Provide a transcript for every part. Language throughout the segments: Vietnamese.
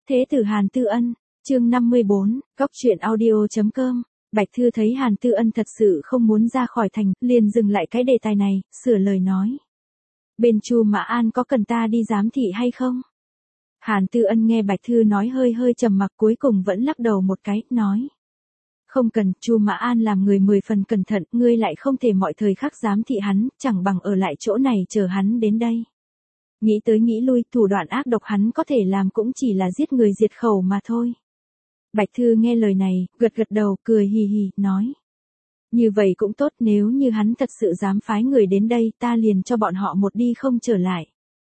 Thế tử Hàn Tư Ân, chương 54, góc truyện audio.com. Bạch Thư thấy Hàn Tư Ân thật sự không muốn ra khỏi thành, liền dừng lại cái đề tài này, sửa lời nói. Bên Chu Mã An có cần ta đi giám thị hay không? Hàn Tư Ân nghe Bạch Thư nói hơi hơi trầm mặc, cuối cùng vẫn lắc đầu một cái, nói. Không cần, Chu Mã An làm người 10 phần cẩn thận, ngươi lại không thể mọi thời khắc giám thị hắn, chẳng bằng ở lại chỗ này chờ hắn đến đây. Nghĩ tới nghĩ lui, thủ đoạn ác độc hắn có thể làm cũng chỉ là giết người diệt khẩu mà thôi. Bạch Thư nghe lời này, gật gật đầu, cười hì hì, nói. Như vậy cũng tốt, nếu như hắn thật sự dám phái người đến đây, ta liền cho bọn họ một đi không trở lại.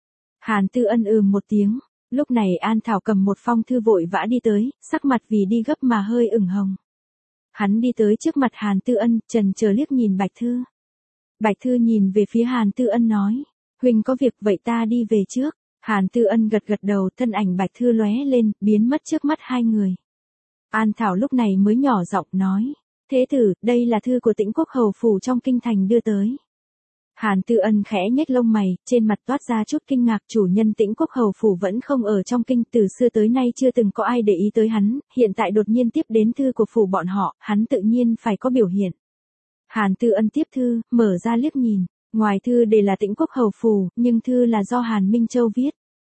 Hàn Tư Ân một tiếng, lúc này An Thảo cầm một phong thư vội vã đi tới, sắc mặt vì đi gấp mà hơi ửng hồng. Hắn đi tới trước mặt Hàn Tư Ân, chần chờ liếc nhìn Bạch Thư. Bạch Thư nhìn về phía Hàn Tư Ân nói. Huynh có việc vậy ta đi về trước. Hàn Tư Ân gật gật đầu, thân ảnh Bạch Thư lóe lên, biến mất trước mắt hai người. An Thảo lúc này mới nhỏ giọng nói. Thế tử, đây là thư của Tĩnh Quốc hầu phủ trong kinh thành đưa tới. Hàn Tư Ân khẽ nhếch lông mày, trên mặt toát ra chút kinh ngạc, chủ nhân Tĩnh Quốc hầu phủ vẫn không ở trong kinh, từ xưa tới nay chưa từng có ai để ý tới hắn, hiện tại đột nhiên tiếp đến thư của phủ bọn họ, hắn tự nhiên phải có biểu hiện. Hàn Tư Ân tiếp thư, mở ra liếc nhìn. Ngoài thư đề là Tĩnh Quốc hầu phủ, nhưng thư là do Hàn Minh Châu viết.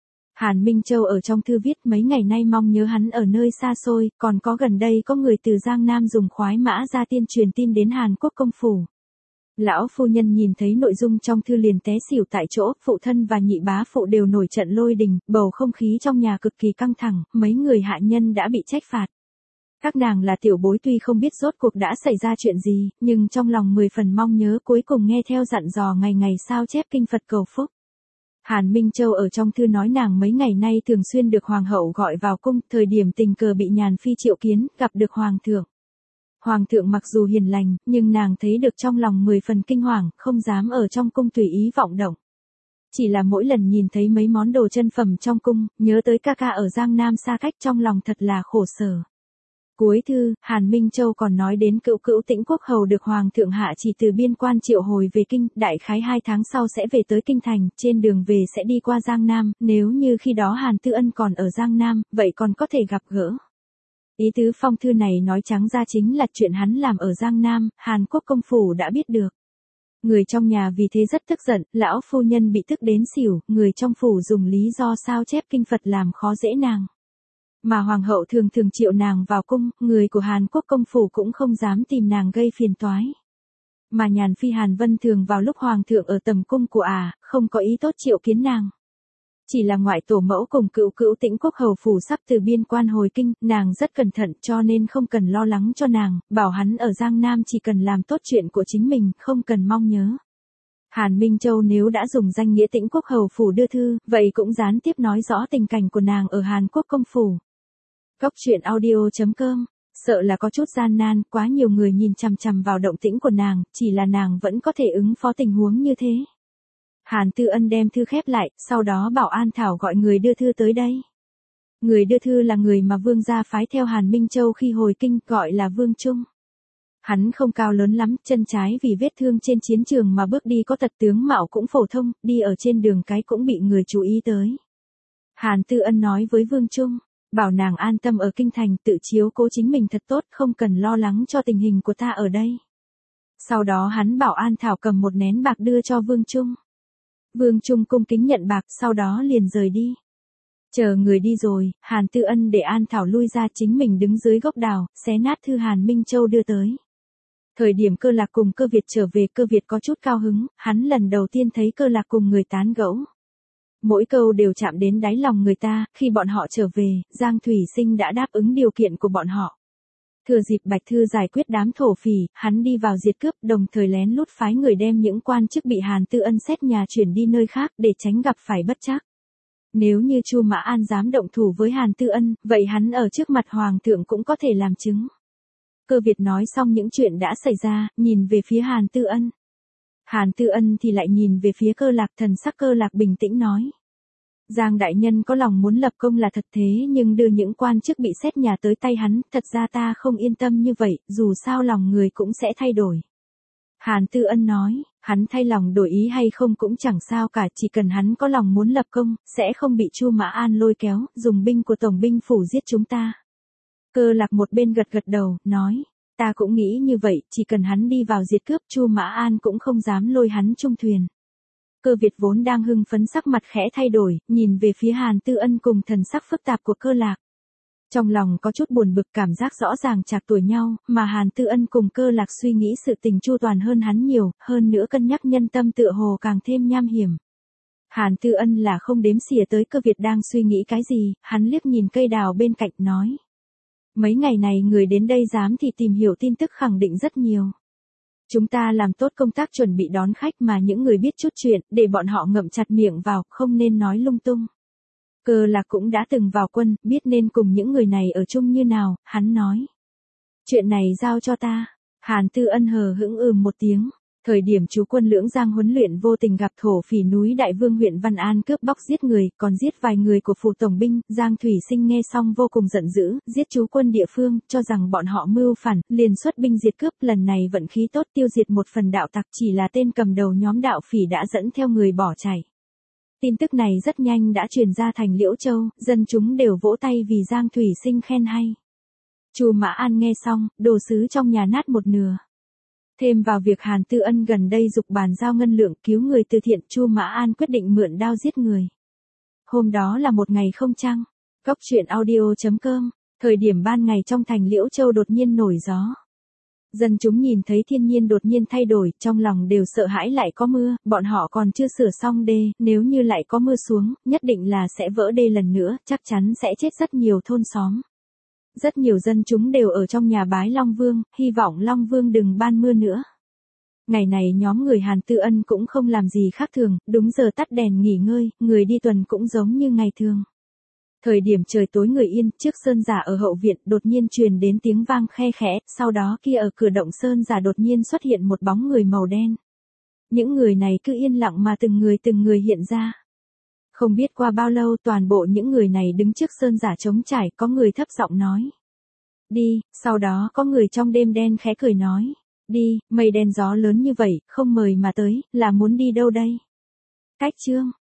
Hàn Minh Châu ở trong thư viết mấy ngày nay mong nhớ hắn ở nơi xa xôi, còn có gần đây có người từ Giang Nam dùng khoái mã ra tiên truyền tin đến Hàn Quốc công phủ. Lão phu nhân nhìn thấy nội dung trong thư liền té xỉu tại chỗ, phụ thân và nhị bá phụ đều nổi trận lôi đình, bầu không khí trong nhà cực kỳ căng thẳng, mấy người hạ nhân đã bị trách phạt. Các nàng là tiểu bối tuy không biết rốt cuộc đã xảy ra chuyện gì, nhưng trong lòng 10 phần mong nhớ cuối cùng nghe theo dặn dò ngày ngày sao chép kinh Phật cầu phúc. Hàn Minh Châu ở trong thư nói nàng mấy ngày nay thường xuyên được hoàng hậu gọi vào cung, thời điểm tình cờ bị Nhàn Phi triệu kiến, gặp được hoàng thượng. Hoàng thượng mặc dù hiền lành, nhưng nàng thấy được trong lòng 10 phần kinh hoàng, không dám ở trong cung tùy ý vọng động. Chỉ là mỗi lần nhìn thấy mấy món đồ chân phẩm trong cung, nhớ tới ca ca ở Giang Nam xa cách trong lòng thật là khổ sở. Cuối thư, Hàn Minh Châu còn nói đến cữu Tĩnh Quốc hầu được Hoàng thượng hạ chỉ từ biên quan triệu hồi về kinh, đại khái 2 tháng sau sẽ về tới kinh thành, trên đường về sẽ đi qua Giang Nam, nếu như khi đó Hàn Tư Ân còn ở Giang Nam, vậy còn có thể gặp gỡ. Ý tứ phong thư này nói trắng ra chính là chuyện hắn làm ở Giang Nam, Hàn Quốc công phủ đã biết được. Người trong nhà vì thế rất tức giận, lão phu nhân bị tức đến xỉu, người trong phủ dùng lý do sao chép kinh Phật làm khó dễ nàng. Mà hoàng hậu thường triệu nàng vào cung, người của Hàn Quốc công phủ cũng không dám tìm nàng gây phiền toái. Mà Nhàn Phi Hàn Vân thường vào lúc hoàng thượng ở tầm cung của không có ý tốt triệu kiến nàng. Chỉ là ngoại tổ mẫu cùng cữu Tĩnh Quốc hầu phủ sắp từ biên quan hồi kinh, nàng rất cẩn thận cho nên không cần lo lắng cho nàng, bảo hắn ở Giang Nam chỉ cần làm tốt chuyện của chính mình, không cần mong nhớ. Hàn Minh Châu nếu đã dùng danh nghĩa Tĩnh Quốc hầu phủ đưa thư, vậy cũng gián tiếp nói rõ tình cảnh của nàng ở Hàn Quốc công phủ. Góc truyện audio.com, sợ là có chút gian nan, quá nhiều người nhìn chằm chằm vào động tĩnh của nàng, chỉ là nàng vẫn có thể ứng phó tình huống như thế. Hàn Tư Ân đem thư khép lại, sau đó bảo An Thảo gọi người đưa thư tới đây. Người đưa thư là người mà Vương gia phái theo Hàn Minh Châu khi hồi kinh, gọi là Vương Trung. Hắn không cao lớn lắm, chân trái vì vết thương trên chiến trường mà bước đi có tật, tướng mạo cũng phổ thông, đi ở trên đường cái cũng bị người chú ý tới. Hàn Tư Ân nói với Vương Trung, bảo nàng an tâm ở kinh thành, tự chiếu cố chính mình thật tốt, không cần lo lắng cho tình hình của ta ở đây. Sau đó hắn bảo An Thảo cầm một nén bạc đưa cho Vương Trung. Vương Trung cung kính nhận bạc, sau đó liền rời đi. Chờ người đi rồi, Hàn Tư Ân để An Thảo lui ra, chính mình đứng dưới gốc đào, xé nát thư Hàn Minh Châu đưa tới. Thời điểm Cơ Lạc cùng Cơ Việt trở về, Cơ Việt có chút cao hứng, hắn lần đầu tiên thấy Cơ Lạc cùng người tán gẫu. Mỗi câu đều chạm đến đáy lòng người ta, khi bọn họ trở về, Giang Thủy Sinh đã đáp ứng điều kiện của bọn họ. Thừa dịp Bạch Thư giải quyết đám thổ phỉ, hắn đi vào diệt cướp, đồng thời lén lút phái người đem những quan chức bị Hàn Tư Ân xét nhà chuyển đi nơi khác để tránh gặp phải bất trắc. Nếu như Chu Mã An dám động thủ với Hàn Tư Ân, vậy hắn ở trước mặt hoàng thượng cũng có thể làm chứng. Cơ Việt nói xong những chuyện đã xảy ra, nhìn về phía Hàn Tư Ân. Hàn Tư Ân thì lại nhìn về phía Cơ Lạc, thần sắc Cơ Lạc bình tĩnh nói. Giang đại nhân có lòng muốn lập công là thật, thế nhưng đưa những quan chức bị xét nhà tới tay hắn, thật ra ta không yên tâm như vậy, dù sao lòng người cũng sẽ thay đổi. Hàn Tư Ân nói, hắn thay lòng đổi ý hay không cũng chẳng sao cả, chỉ cần hắn có lòng muốn lập công, sẽ không bị Chu Mã An lôi kéo, dùng binh của tổng binh phủ giết chúng ta. Cơ Lạc một bên gật gật đầu, nói, ta cũng nghĩ như vậy, chỉ cần hắn đi vào diệt cướp, Chu Mã An cũng không dám lôi hắn chung thuyền. Cơ Việt vốn đang hưng phấn sắc mặt khẽ thay đổi, nhìn về phía Hàn Tư Ân cùng thần sắc phức tạp của Cơ Lạc. Trong lòng có chút buồn bực, cảm giác rõ ràng chạc tuổi nhau, mà Hàn Tư Ân cùng Cơ Lạc suy nghĩ sự tình chu toàn hơn hắn nhiều, hơn nữa cân nhắc nhân tâm tựa hồ càng thêm nham hiểm. Hàn Tư Ân là không đếm xỉa tới Cơ Việt đang suy nghĩ cái gì, hắn liếc nhìn cây đào bên cạnh nói. Mấy ngày này người đến đây dám thì tìm hiểu tin tức khẳng định rất nhiều. Chúng ta làm tốt công tác chuẩn bị đón khách, mà những người biết chút chuyện, để bọn họ ngậm chặt miệng vào, không nên nói lung tung. Cơ Lạc cũng đã từng vào quân, biết nên cùng những người này ở chung như nào, hắn nói. Chuyện này giao cho ta. Hàn Tư Ân hờ hững một tiếng. Thời điểm chú quân Lưỡng Giang huấn luyện vô tình gặp thổ phỉ núi Đại Vương huyện Văn An cướp bóc giết người, còn giết vài người của phủ tổng binh. Giang Thủy Sinh nghe xong vô cùng giận dữ, giết chú quân địa phương, cho rằng bọn họ mưu phản, liền xuất binh diệt cướp. Lần này vận khí tốt tiêu diệt một phần đạo tặc, chỉ là tên cầm đầu nhóm đạo phỉ đã dẫn theo người bỏ chạy. Tin tức này rất nhanh đã truyền ra thành Liễu Châu, dân chúng đều vỗ tay vì Giang Thủy Sinh khen hay. Chu Mã An nghe xong, đồ sứ trong nhà nát một nửa. Thêm vào việc Hàn Tư Ân gần đây giục bàn giao ngân lượng cứu người từ thiện, Chu Mã An quyết định mượn đao giết người. Hôm đó là một ngày không trăng. Góc truyện audio.com. Thời điểm ban ngày trong thành Liễu Châu đột nhiên nổi gió. Dân chúng nhìn thấy thiên nhiên đột nhiên thay đổi, trong lòng đều sợ hãi lại có mưa, bọn họ còn chưa sửa xong đê, nếu như lại có mưa xuống, nhất định là sẽ vỡ đê lần nữa, chắc chắn sẽ chết rất nhiều thôn xóm. Rất nhiều dân chúng đều ở trong nhà bái Long Vương, hy vọng Long Vương đừng ban mưa nữa. Ngày này nhóm người Hàn Tư Ân cũng không làm gì khác thường, đúng giờ tắt đèn nghỉ ngơi, người đi tuần cũng giống như ngày thường. Thời điểm trời tối người yên, trước sơn giả ở hậu viện đột nhiên truyền đến tiếng vang khe khẽ, sau đó kia ở cửa động sơn giả đột nhiên xuất hiện một bóng người màu đen. Những người này cứ yên lặng mà từng người hiện ra. Không biết qua bao lâu toàn bộ những người này đứng trước sơn giả trống trải, có người thấp giọng nói. Đi, sau đó có người trong đêm đen khẽ cười nói. Đi, mây đen gió lớn như vậy, không mời mà tới, là muốn đi đâu đây? Cách chương.